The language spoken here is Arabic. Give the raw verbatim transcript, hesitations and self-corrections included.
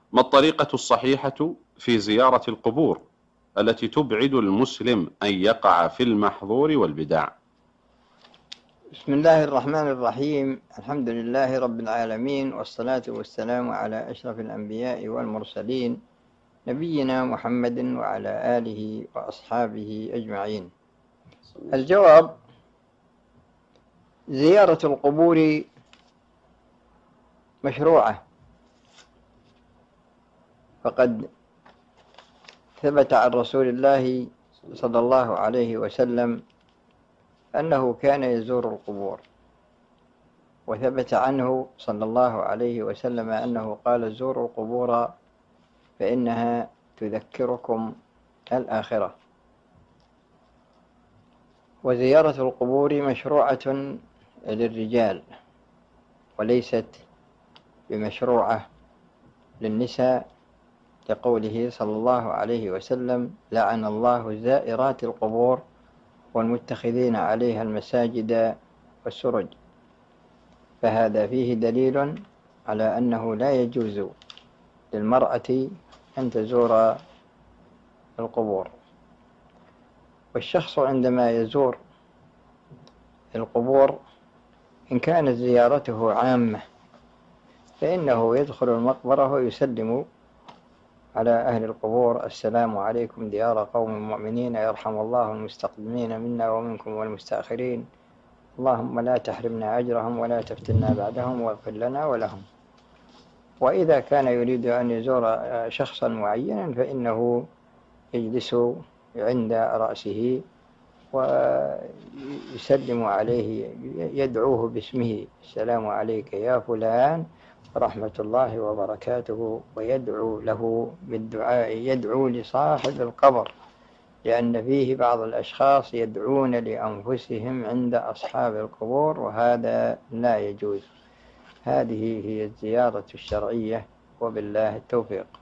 ما الطريقة الصحيحة في زيارة القبور التي تبعد المسلم أن يقع في المحظور والبدع؟ بسم الله الرحمن الرحيم. الحمد لله رب العالمين، والصلاة والسلام على أشرف الأنبياء والمرسلين، نبينا محمد وعلى آله وأصحابه أجمعين. الجواب: زيارة القبور مشروعة، فقد ثبت عن رسول الله صلى الله عليه وسلم أنه كان يزور القبور، وثبت عنه صلى الله عليه وسلم أنه قال: زوروا القبور فإنها تذكركم الآخرة. وزيارة القبور مشروعة للرجال وليست بمشروعة للنساء، لقوله صلى الله عليه وسلم: لعن الله زائرات القبور والمتخذين عليها المساجد والسرج. فهذا فيه دليل على أنه لا يجوز للمرأة أن تزور القبور. والشخص عندما يزور القبور إن كانت زيارته عامة فإنه يدخل المقبرة ويسلم على أهل القبور: السلام عليكم ديار قوم مؤمنين، يرحم الله المستقدمين منا ومنكم والمستأخرين، اللهم لا تحرمنا أجرهم ولا تفتنا بعدهم واغفر لنا ولهم. وإذا كان يريد أن يزور شخصا معينا فإنه يجلس عند رأسه ويسلم عليه، يدعوه باسمه: السلام عليك يا فلان ورحمة الله وبركاته، ويدعو له بالدعاء، يدعو لصاحب القبر، لأن فيه بعض الأشخاص يدعون لأنفسهم عند أصحاب القبور، وهذا لا يجوز. هذه هي الزيارة الشرعية، وبالله التوفيق.